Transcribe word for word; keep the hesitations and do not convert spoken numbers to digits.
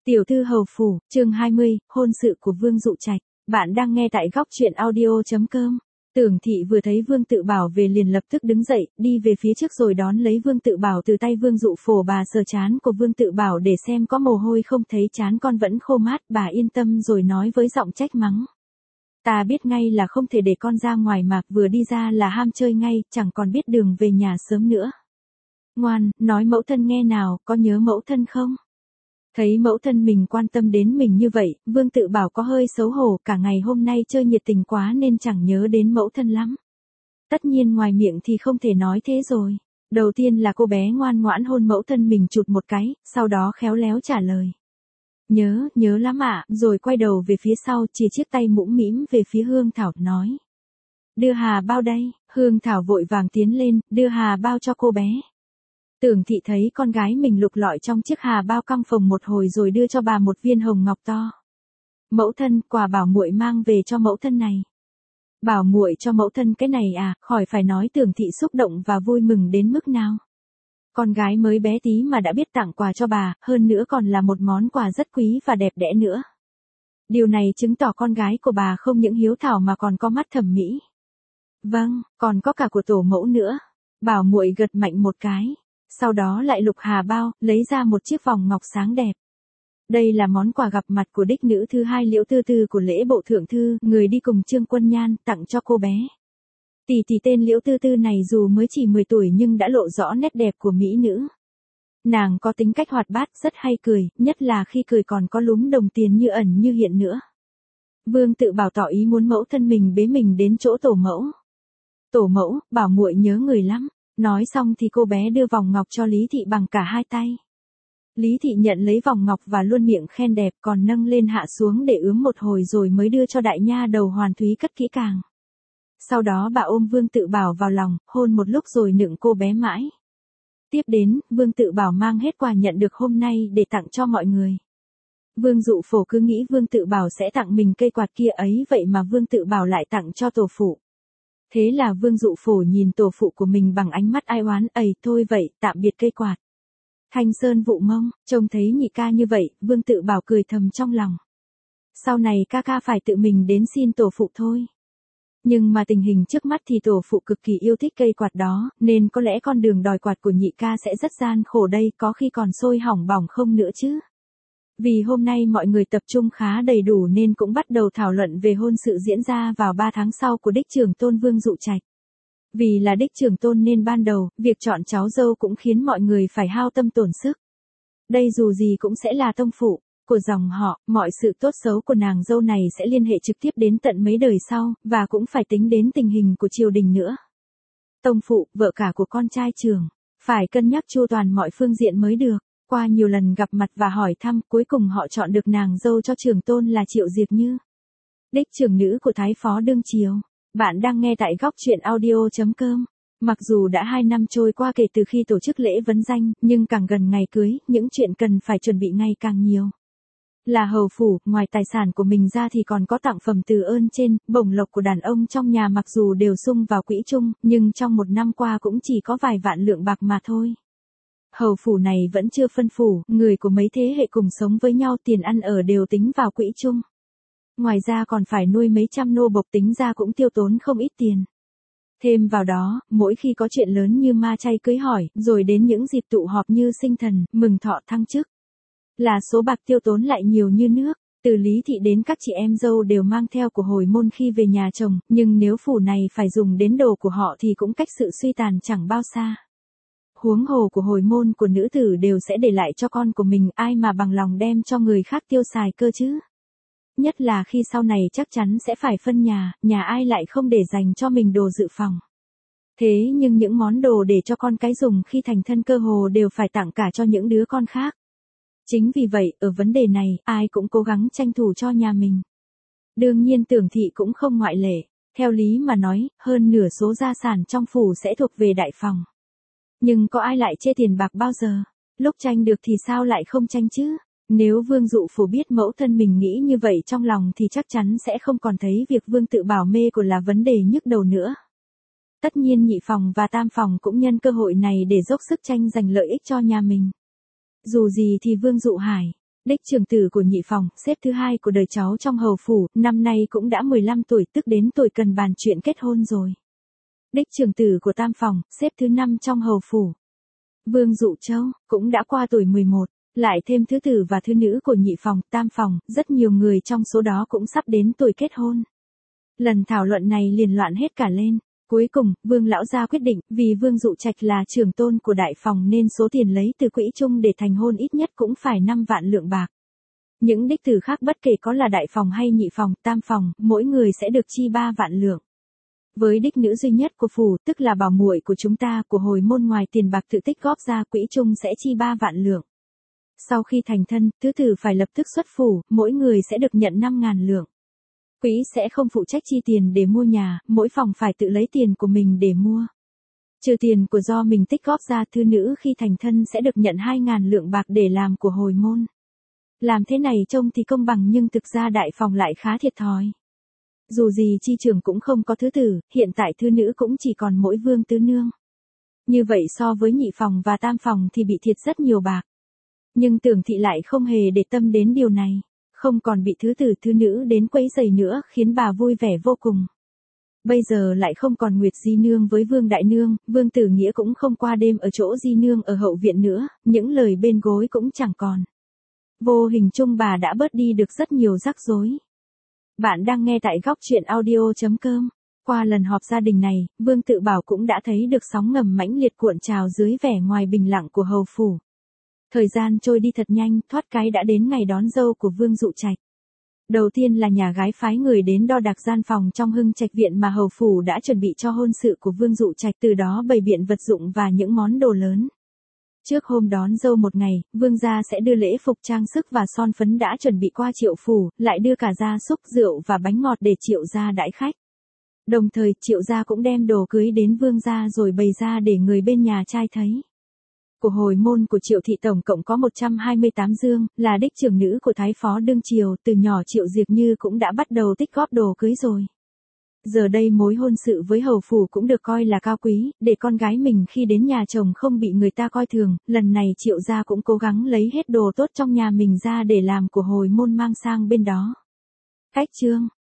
Tiểu thư hầu phủ, chương hai mươi, hôn sự của Vương Dụ Trạch. Bạn đang nghe tại góc truyện audio chấm com. Tưởng thị vừa thấy Vương Tự Bảo về liền lập tức đứng dậy, đi về phía trước rồi đón lấy Vương Tự Bảo từ tay Vương Dụ Phổ. Bà sờ trán của Vương Tự Bảo để xem có mồ hôi không, thấy trán con vẫn khô mát, bà yên tâm rồi nói với giọng trách mắng. Ta biết ngay là không thể để con ra ngoài mà, vừa đi ra là ham chơi ngay, chẳng còn biết đường về nhà sớm nữa. Ngoan, nói mẫu thân nghe nào, có nhớ mẫu thân không? Thấy mẫu thân mình quan tâm đến mình như vậy, Vương Tự Bảo có hơi xấu hổ, cả ngày hôm nay chơi nhiệt tình quá nên chẳng nhớ đến mẫu thân lắm. Tất nhiên ngoài miệng thì không thể nói thế rồi. Đầu tiên là cô bé ngoan ngoãn hôn mẫu thân mình chụt một cái, sau đó khéo léo trả lời. Nhớ, nhớ lắm ạ, rồi quay đầu về phía sau, chỉ chiếc tay mũm mĩm về phía Hương Thảo, nói. Đưa hà bao đây, Hương Thảo vội vàng tiến lên, đưa hà bao cho cô bé. Tưởng thị thấy con gái mình lục lọi trong chiếc hà bao căng phồng một hồi rồi đưa cho bà một viên hồng ngọc to. Mẫu thân, quà bảo muội mang về cho mẫu thân này. Bảo muội cho mẫu thân cái này à, khỏi phải nói. Tưởng thị xúc động và vui mừng đến mức nào. Con gái mới bé tí mà đã biết tặng quà cho bà, hơn nữa còn là một món quà rất quý và đẹp đẽ nữa. Điều này chứng tỏ con gái của bà không những hiếu thảo mà còn có mắt thẩm mỹ. Vâng, còn có cả của tổ mẫu nữa. Bảo muội gật mạnh một cái. Sau đó lại lục hà bao, lấy ra một chiếc vòng ngọc sáng đẹp. Đây là món quà gặp mặt của đích nữ thứ hai Liễu Tư Tư của lễ bộ thượng thư, người đi cùng Trương Quân Nhan, tặng cho cô bé. Tỷ tỷ tên Liễu Tư Tư này dù mới chỉ mười tuổi nhưng đã lộ rõ nét đẹp của mỹ nữ. Nàng có tính cách hoạt bát, rất hay cười, nhất là khi cười còn có lúm đồng tiền như ẩn như hiện nữa. Vương Tự Bảo tỏ ý muốn mẫu thân mình bế mình đến chỗ tổ mẫu. Tổ mẫu, bảo muội nhớ người lắm. Nói xong thì cô bé đưa vòng ngọc cho Lý Thị bằng cả hai tay. Lý Thị nhận lấy vòng ngọc và luôn miệng khen đẹp, còn nâng lên hạ xuống để ướm một hồi rồi mới đưa cho đại nha đầu Hoàn Thúy cất kỹ càng. Sau đó bà ôm Vương Tự Bảo vào lòng, hôn một lúc rồi nựng cô bé mãi. Tiếp đến, Vương Tự Bảo mang hết quà nhận được hôm nay để tặng cho mọi người. Vương Dụ Phổ cứ nghĩ Vương Tự Bảo sẽ tặng mình cây quạt kia ấy, vậy mà Vương Tự Bảo lại tặng cho tổ phụ. Thế là Vương Dụ Phổ nhìn tổ phụ của mình bằng ánh mắt ai oán, ầy thôi vậy, tạm biệt cây quạt. Thanh Sơn Vụ Mông, trông thấy nhị ca như vậy, Vương Tự Bảo cười thầm trong lòng. Sau này ca ca phải tự mình đến xin tổ phụ thôi. Nhưng mà tình hình trước mắt thì tổ phụ cực kỳ yêu thích cây quạt đó, nên có lẽ con đường đòi quạt của nhị ca sẽ rất gian khổ đây, có khi còn sôi hỏng bỏng không nữa chứ. Vì hôm nay mọi người tập trung khá đầy đủ nên cũng bắt đầu thảo luận về hôn sự diễn ra vào ba tháng sau của đích trưởng tôn Vương Dụ Trạch. Vì là đích trưởng tôn nên ban đầu, việc chọn cháu dâu cũng khiến mọi người phải hao tâm tổn sức. Đây dù gì cũng sẽ là tông phụ của dòng họ, mọi sự tốt xấu của nàng dâu này sẽ liên hệ trực tiếp đến tận mấy đời sau, và cũng phải tính đến tình hình của triều đình nữa. Tông phụ, vợ cả của con trai trưởng, phải cân nhắc chu toàn mọi phương diện mới được. Qua nhiều lần gặp mặt và hỏi thăm, cuối cùng họ chọn được nàng dâu cho trưởng tôn là Triệu Diệp Như, đích trưởng nữ của Thái Phó đương triều. Bạn đang nghe tại góc truyện audio chấm com. Mặc dù đã hai năm trôi qua kể từ khi tổ chức lễ vấn danh, nhưng càng gần ngày cưới, những chuyện cần phải chuẩn bị ngày càng nhiều. Là hầu phủ, ngoài tài sản của mình ra thì còn có tặng phẩm từ ơn trên, bổng lộc của đàn ông trong nhà mặc dù đều sung vào quỹ chung, nhưng trong một năm qua cũng chỉ có vài vạn lượng bạc mà thôi. Hầu phủ này vẫn chưa phân phủ, người của mấy thế hệ cùng sống với nhau, tiền ăn ở đều tính vào quỹ chung. Ngoài ra còn phải nuôi mấy trăm nô bộc, tính ra cũng tiêu tốn không ít tiền. Thêm vào đó, mỗi khi có chuyện lớn như ma chay cưới hỏi, rồi đến những dịp tụ họp như sinh thần, mừng thọ thăng chức, là số bạc tiêu tốn lại nhiều như nước. Từ Lý Thị đến các chị em dâu đều mang theo của hồi môn khi về nhà chồng, nhưng nếu phủ này phải dùng đến đồ của họ thì cũng cách sự suy tàn chẳng bao xa. Huống hồ của hồi môn của nữ tử đều sẽ để lại cho con của mình, ai mà bằng lòng đem cho người khác tiêu xài cơ chứ. Nhất là khi sau này chắc chắn sẽ phải phân nhà, nhà ai lại không để dành cho mình đồ dự phòng. Thế nhưng những món đồ để cho con cái dùng khi thành thân cơ hồ đều phải tặng cả cho những đứa con khác. Chính vì vậy, ở vấn đề này, ai cũng cố gắng tranh thủ cho nhà mình. Đương nhiên Tưởng thị cũng không ngoại lệ. Theo lý mà nói, hơn nửa số gia sản trong phủ sẽ thuộc về đại phòng. Nhưng có ai lại chê tiền bạc bao giờ? Lúc tranh được thì sao lại không tranh chứ? Nếu Vương Dụ Phổ biết mẫu thân mình nghĩ như vậy trong lòng thì chắc chắn sẽ không còn thấy việc Vương Tự Bảo mê của là vấn đề nhức đầu nữa. Tất nhiên nhị phòng và tam phòng cũng nhân cơ hội này để dốc sức tranh giành lợi ích cho nhà mình. Dù gì thì Vương Dụ Hải, Đích trưởng tử của nhị phòng, xếp thứ hai của đời cháu trong hầu phủ, năm nay cũng đã mười lăm tuổi, tức đến tuổi cần bàn chuyện kết hôn rồi. Đích trưởng tử của tam phòng, xếp thứ năm trong hầu phủ. Vương Dụ Châu, cũng đã qua tuổi mười một, lại thêm thứ tử và thứ nữ của nhị phòng, tam phòng, rất nhiều người trong số đó cũng sắp đến tuổi kết hôn. Lần thảo luận này liền loạn hết cả lên. Cuối cùng, Vương lão gia quyết định, vì Vương Dụ Trạch là trưởng tôn của đại phòng nên số tiền lấy từ quỹ chung để thành hôn ít nhất cũng phải năm vạn lượng bạc. Những đích tử khác bất kể có là đại phòng hay nhị phòng, tam phòng, mỗi người sẽ được chi ba vạn lượng. Với đích nữ duy nhất của phủ, tức là bảo muội của chúng ta, của hồi môn ngoài tiền bạc tự tích góp ra, quỹ chung sẽ chi ba vạn lượng. Sau khi thành thân, thứ tử phải lập tức xuất phủ, mỗi người sẽ được nhận năm ngàn lượng. Quỹ sẽ không phụ trách chi tiền để mua nhà, mỗi phòng phải tự lấy tiền của mình để mua. Trừ tiền của do mình tích góp ra, thứ nữ khi thành thân sẽ được nhận hai ngàn lượng bạc để làm của hồi môn. Làm thế này trông thì công bằng nhưng thực ra đại phòng lại khá thiệt thòi. Dù gì chi trưởng cũng không có thứ tử, hiện tại thứ nữ cũng chỉ còn mỗi Vương tứ nương. Như vậy so với nhị phòng và tam phòng thì bị thiệt rất nhiều bạc. Nhưng Tưởng thị lại không hề để tâm đến điều này. Không còn bị thứ tử thứ nữ đến quấy rầy nữa, khiến bà vui vẻ vô cùng. Bây giờ lại không còn Nguyệt Di Nương với Vương Đại Nương, Vương Tử Nghĩa cũng không qua đêm ở chỗ Di Nương ở hậu viện nữa, những lời bên gối cũng chẳng còn. Vô hình chung bà đã bớt đi được rất nhiều rắc rối. Bạn đang nghe tại góc truyện audio chấm com. Qua lần họp gia đình này, Vương Tự Bảo cũng đã thấy được sóng ngầm mãnh liệt cuộn trào dưới vẻ ngoài bình lặng của hầu phủ. Thời gian trôi đi thật nhanh, thoát cái đã đến ngày đón dâu của Vương Dụ Trạch. Đầu tiên là nhà gái phái người đến đo đạc gian phòng trong Hưng Trạch viện mà hầu phủ đã chuẩn bị cho hôn sự của Vương Dụ Trạch, từ đó bày biện vật dụng và những món đồ lớn. Trước hôm đón dâu một ngày, Vương gia sẽ đưa lễ phục trang sức và son phấn đã chuẩn bị qua Triệu phủ, lại đưa cả gia súc, rượu và bánh ngọt để Triệu gia đãi khách. Đồng thời, Triệu gia cũng đem đồ cưới đến Vương gia rồi bày ra để người bên nhà trai thấy. Của hồi môn của Triệu thị tổng cộng có một trăm hai mươi tám dương, là đích trưởng nữ của Thái phó đương triều, từ nhỏ Triệu Diệp Như cũng đã bắt đầu tích góp đồ cưới rồi. Giờ đây mối hôn sự với hầu phủ cũng được coi là cao quý, để con gái mình khi đến nhà chồng không bị người ta coi thường, lần này Triệu gia cũng cố gắng lấy hết đồ tốt trong nhà mình ra để làm của hồi môn mang sang bên đó. Cách chương